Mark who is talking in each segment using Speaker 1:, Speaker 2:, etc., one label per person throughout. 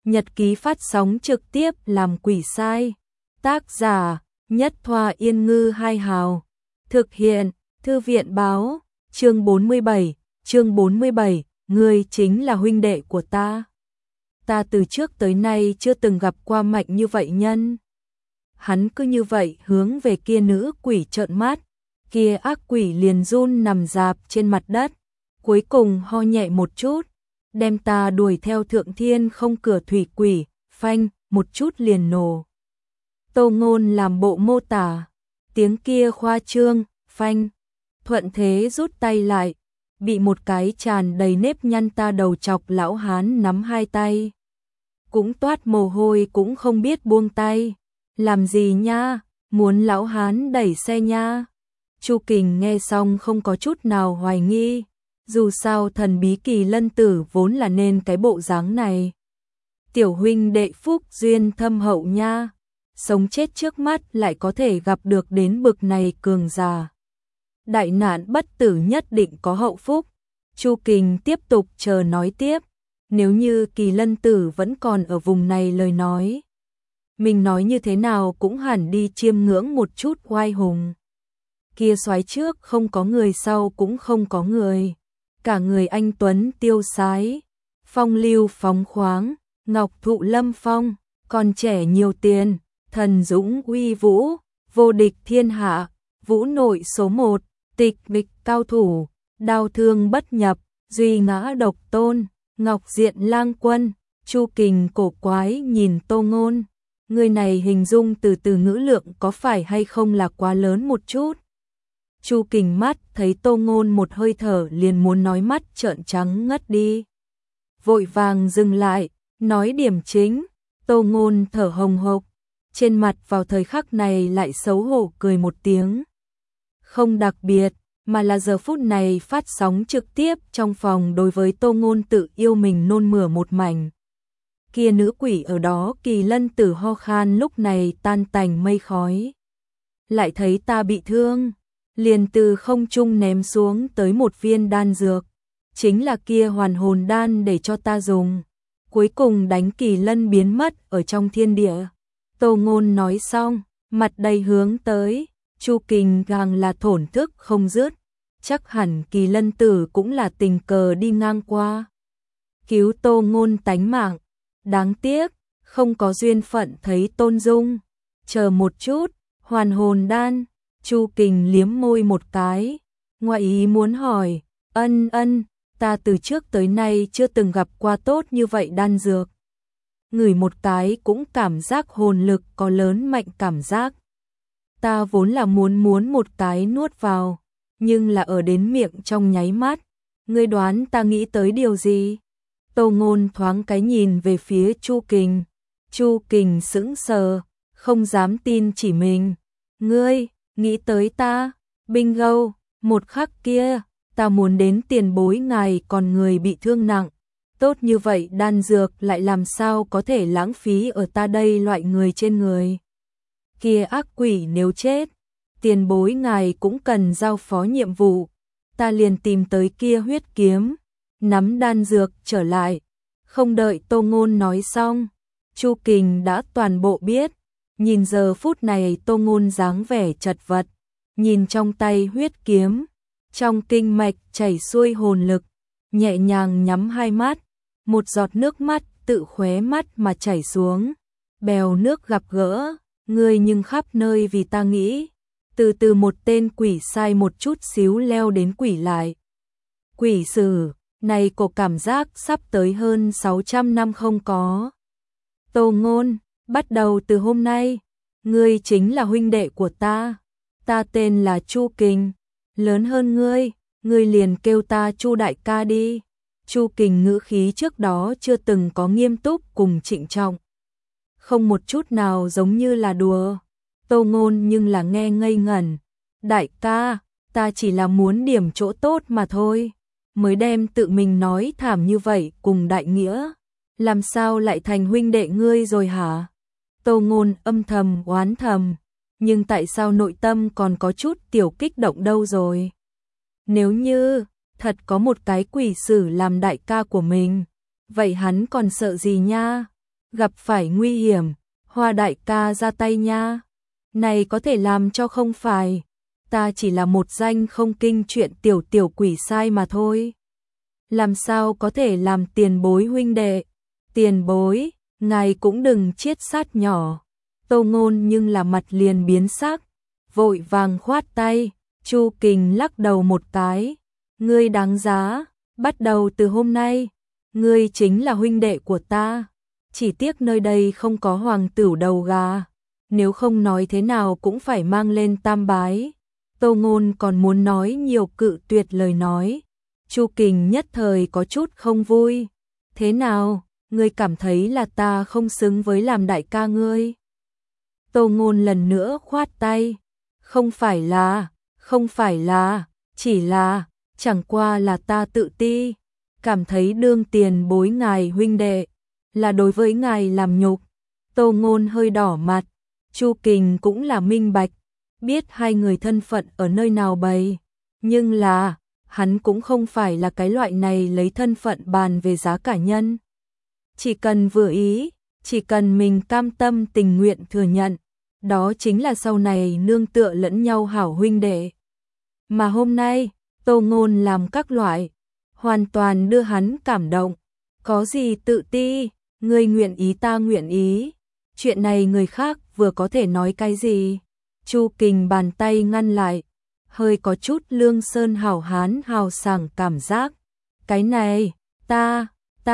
Speaker 1: Nhật ký phát sóng trực tiếp làm quỷ sai. Tác giả: Nhất Thoa Yên Ngư Hai Hào. Thực hiện: Thư viện báo. Chương 47, ngươi chính là huynh đệ của ta. Ta từ trước tới nay chưa từng gặp qua mạnh như vậy nhân. Hắn cứ như vậy hướng về kia nữ quỷ trợn mắt, kia ác quỷ liền run nằm rạp trên mặt đất, cuối cùng ho nhẹ một chút, đem ta đuổi theo thượng thiên không cửa thủy quỷ, phanh, một chút liền nổ. Tô Ngôn làm bộ mô tả, tiếng kia khoa trương, phanh, thuận thế rút tay lại, bị một cái tràn đầy nếp nhăn ta đầu chọc lão hán nắm hai tay. Cũng toát mồ hôi cũng không biết buông tay. Làm gì nha, muốn lão hán đẩy xe nha. Chu Kình nghe xong không có chút nào hoài nghi, dù sao thần bí Kỳ Lân Tử vốn là nên cái bộ dáng này. Tiểu huynh đệ phúc duyên thâm hậu nha, sống chết trước mắt lại có thể gặp được đến bực này cường giả. Đại nạn bất tử nhất định có hậu phúc. Chu Kình tiếp tục chờ nói tiếp, nếu như Kỳ Lân Tử vẫn còn ở vùng này lời nói, mình nói như thế nào cũng hẳn đi chiêm ngưỡng một chút oai hùng. Kia soái trước không có người sau cũng không có người, cả người anh tuấn tiêu sái, phong lưu phóng khoáng, ngọc thụ lâm phong, còn trẻ nhiều tiền, thần dũng uy vũ, vô địch thiên hạ, vũ nội số 1, tịch mịch cao thủ, đao thương bất nhập, duy ngã độc tôn, ngọc diện lang quân. Chu Kình cổ quái nhìn Tô Ngôn, người này hình dung từ ngữ lượng có phải hay không là quá lớn một chút. Chu Kình mắt thấy Tô Ngôn một hơi thở liền muốn nói mắt trợn trắng ngất đi. Vội vàng dừng lại, nói điểm chính. Tô Ngôn thở hồng hộc, trên mặt vào thời khắc này lại xấu hổ cười một tiếng. Không đặc biệt, mà là giờ phút này phát sóng trực tiếp trong phòng đối với Tô Ngôn tự yêu mình nôn mửa một mảnh. Kia nữ quỷ ở đó Kỳ Lân Tử ho khan lúc này tan tành mây khói. Lại thấy ta bị thương, liền từ không trung ném xuống tới một viên đan dược, chính là kia hoàn hồn đan để cho ta dùng, cuối cùng đánh Kỳ Lân biến mất ở trong thiên địa. Tô Ngôn nói xong, mặt đầy hướng tới, Chu Kình càng là thổn thức không dứt, chắc hẳn Kỳ Lân Tử cũng là tình cờ đi ngang qua, cứu Tô Ngôn tánh mạng. Đáng tiếc, không có duyên phận thấy Tôn Dung. Chờ một chút, hoàn hồn đan. Chu Kình liếm môi một cái, ngoại ý muốn hỏi, ân, ta từ trước tới nay chưa từng gặp qua tốt như vậy đan dược. Ngửi một cái cũng cảm giác hồn lực có lớn mạnh cảm giác. Ta vốn là muốn một cái nuốt vào, nhưng là ở đến miệng trong nháy mắt. Ngươi đoán ta nghĩ tới điều gì? Tô Ngôn thoáng cái nhìn về phía Chu Kình. Chu Kình sững sờ, không dám tin chỉ mình. Ngươi, nghĩ tới ta? Bingo, một khắc kia, ta muốn đến tiền bối ngài còn người bị thương nặng. Tốt như vậy đan dược lại làm sao có thể lãng phí ở ta đây loại người trên người. Kia ác quỷ nếu chết, tiền bối ngài cũng cần giao phó nhiệm vụ. Ta liền tìm tới kia huyết kiếm, nắm đan dược trở lại. Không đợi Tô Ngôn nói xong, Chu Kình đã toàn bộ biết. Nhìn giờ phút này Tô Ngôn dáng vẻ chật vật, nhìn trong tay huyết kiếm, trong kinh mạch chảy xuôi hồn lực, nhẹ nhàng nhắm hai mắt, một giọt nước mắt tự khóe mắt mà chảy xuống. Bèo nước gặp gỡ, ngươi nhưng khắp nơi vì ta nghĩ. Từ một tên quỷ sai một chút xíu leo đến quỷ lại. Quỷ sử, này có cảm giác sắp tới hơn 600 năm không có. Tô Ngôn, bắt đầu từ hôm nay, ngươi chính là huynh đệ của ta. Ta tên là Chu Kình, lớn hơn ngươi liền kêu ta Chu đại ca đi. Chu Kình ngữ khí trước đó chưa từng có nghiêm túc cùng trịnh trọng, không một chút nào giống như là đùa. Tô Ngôn nhưng là nghe ngây ngẩn. Đại ca, ta chỉ là muốn điểm chỗ tốt mà thôi, mới đem tự mình nói thảm như vậy cùng đại nghĩa. Làm sao lại thành huynh đệ ngươi rồi hả? Tô Ngôn âm thầm oán thầm, nhưng tại sao nội tâm còn có chút tiểu kích động đâu rồi? Nếu như thật có một cái quỷ sử làm đại ca của mình, vậy hắn còn sợ gì nha? gặp phải nguy hiểm, Hoa đại ca ra tay nha. Này có thể làm cho không phải, ta chỉ là một danh không kinh chuyện tiểu quỷ sai mà thôi. Làm sao có thể làm tiền bối huynh đệ, tiền bối, ngài cũng đừng chiết sát nhỏ. Tô Ngôn nhưng là mặt liền biến sắc, vội vàng khoát tay, Chu Kình lắc đầu một cái, ngươi đáng giá, bắt đầu từ hôm nay, ngươi chính là huynh đệ của ta. Chỉ tiếc nơi đây không có hoàng tửu đầu gà, nếu không nói thế nào cũng phải mang lên tam bái. Tô Ngôn còn muốn nói nhiều cự tuyệt lời nói. Chu Kình nhất thời có chút không vui. Thế nào, ngươi cảm thấy là ta không xứng với làm đại ca ngươi? Tô Ngôn lần nữa khoát tay. Không phải là, chỉ là, chẳng qua là ta tự ti. Cảm thấy đương tiền bối ngài huynh đệ, là đối với ngài làm nhục. Tô Ngôn hơi đỏ mặt. Chu Kình cũng là minh bạch, biết hai người thân phận ở nơi nào bày. Nhưng là, hắn cũng không phải là cái loại này lấy thân phận bàn về giá cả nhân. Chỉ cần vừa ý, chỉ cần mình cam tâm tình nguyện thừa nhận, đó chính là sau này nương tựa lẫn nhau hảo huynh đệ. Mà hôm nay, Tô Ngôn làm các loại, hoàn toàn đưa hắn cảm động. Có gì tự ti, ngươi nguyện ý ta nguyện ý. Chuyện này người khác vừa có thể nói cái gì. Chu Kình bàn tay ngăn lại, hơi có chút lương sơn hảo hán hào sảng cảm giác. Cái này, ta,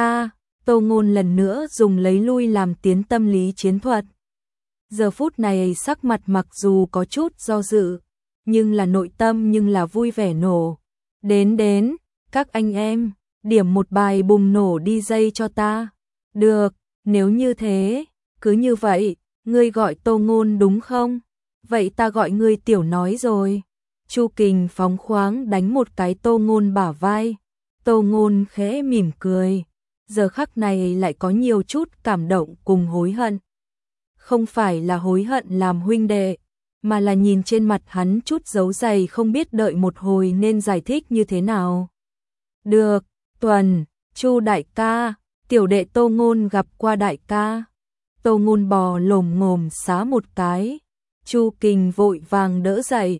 Speaker 1: Tô Ngôn lần nữa dùng lấy lui làm tiến tâm lý chiến thuật. Giờ phút này sắc mặt mặc dù có chút do dự, nhưng là nội tâm nhưng là vui vẻ nổ. Đến, các anh em, điểm một bài bùng nổ đi dây cho ta. Được, nếu như thế, cứ như vậy, ngươi gọi Tô Ngôn đúng không? Vậy ta gọi ngươi tiểu nói rồi. Chu Kình phóng khoáng đánh một cái Tô Ngôn bả vai. Tô Ngôn khẽ mỉm cười. Giờ khắc này lại có nhiều chút cảm động cùng hối hận. Không phải là hối hận làm huynh đệ, mà là nhìn trên mặt hắn chút dấu dày không biết đợi một hồi nên giải thích như thế nào. Được, Tuần, Chu đại ca, tiểu đệ Tô Ngôn gặp qua đại ca. Tô Ngôn bò lồm ngồm xá một cái. Chu Kình vội vàng đỡ dậy.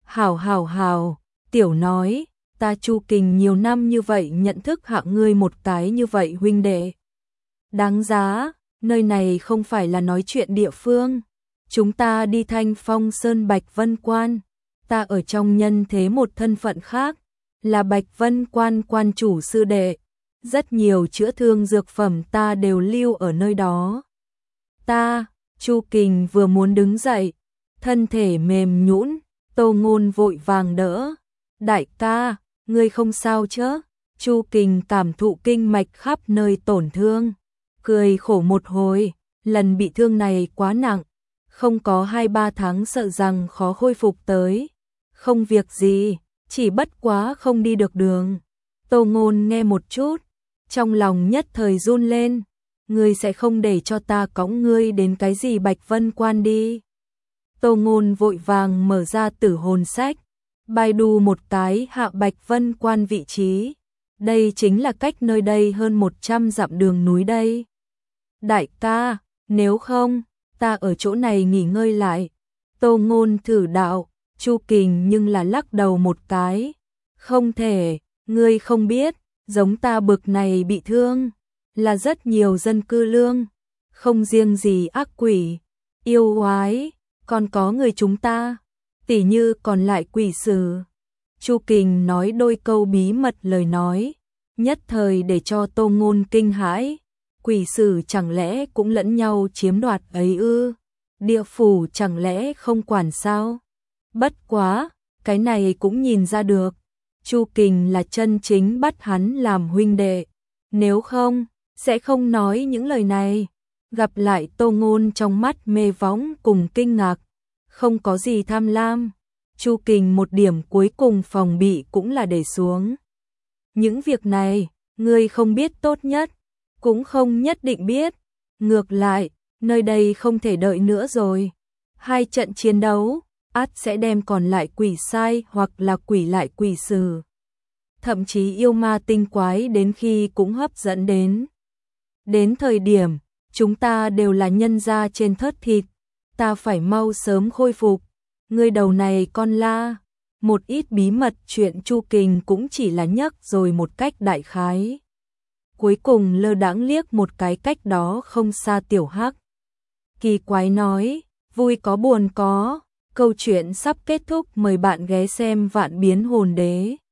Speaker 1: Hảo, tiểu nói, ta Chu Kình nhiều năm như vậy nhận thức hạng ngươi một cái như vậy huynh đệ. Đáng giá, nơi này không phải là nói chuyện địa phương. Chúng ta đi Thanh Phong Sơn Bạch Vân Quan. Ta ở trong nhân thế một thân phận khác, là Bạch Vân Quan quan chủ sư đệ. Rất nhiều chữa thương dược phẩm ta đều lưu ở nơi đó. Chu Kình vừa muốn đứng dậy, thân thể mềm nhũn, Tô Ngôn vội vàng đỡ. Đại ca, ngươi không sao chứ? Chu Kình cảm thụ kinh mạch khắp nơi tổn thương, cười khổ một hồi, lần bị thương này quá nặng, không có 2-3 tháng sợ rằng khó khôi phục tới. Không việc gì, chỉ bất quá không đi được đường. Tô Ngôn nghe một chút, trong lòng nhất thời run lên. Ngươi sẽ không để cho ta cõng ngươi đến cái gì Bạch Vân Quan đi. Tô Ngôn vội vàng mở ra tử hồn sách, Baidu một cái hạ Bạch Vân Quan vị trí. Đây chính là cách nơi đây hơn 100 dặm đường núi đây. Đại ca, nếu không, ta ở chỗ này nghỉ ngơi lại. Tô Ngôn thử đạo, Chu Kình nhưng là lắc đầu một cái. Không thể, ngươi không biết, giống ta bực này bị thương, là rất nhiều dân cư lương, không riêng gì ác quỷ, yêu oái, còn có người chúng ta, tỉ như còn lại quỷ sử. Chu Kình nói đôi câu bí mật lời nói, nhất thời để cho Tô Ngôn kinh hãi. Quỷ sử chẳng lẽ cũng lẫn nhau chiếm đoạt ấy ư? Địa phủ chẳng lẽ không quản sao? Bất quá, cái này cũng nhìn ra được. Chu Kình là chân chính bắt hắn làm huynh đệ, nếu không, sẽ không nói những lời này. Gặp lại Tô Ngôn trong mắt mê võng cùng kinh ngạc, không có gì tham lam. Chu Kình một điểm cuối cùng phòng bị cũng là để xuống. Những việc này, ngươi không biết tốt nhất, cũng không nhất định biết. Ngược lại, nơi đây không thể đợi nữa rồi. 2 trận chiến đấu, ắt sẽ đem còn lại quỷ sai hoặc là quỷ lại quỷ sử. Thậm chí yêu ma tinh quái đến khi cũng hấp dẫn đến. Đến thời điểm, chúng ta đều là nhân gia trên thớt thịt, ta phải mau sớm khôi phục. Ngươi đầu này con la, một ít bí mật chuyện Chu Kình cũng chỉ là nhắc rồi một cách đại khái. Cuối cùng lơ đãng liếc một cái cách đó không xa Tiểu Hắc. Kỳ quái nói, vui có buồn có, câu chuyện sắp kết thúc, mời bạn ghé xem Vạn Biến Hồn Đế.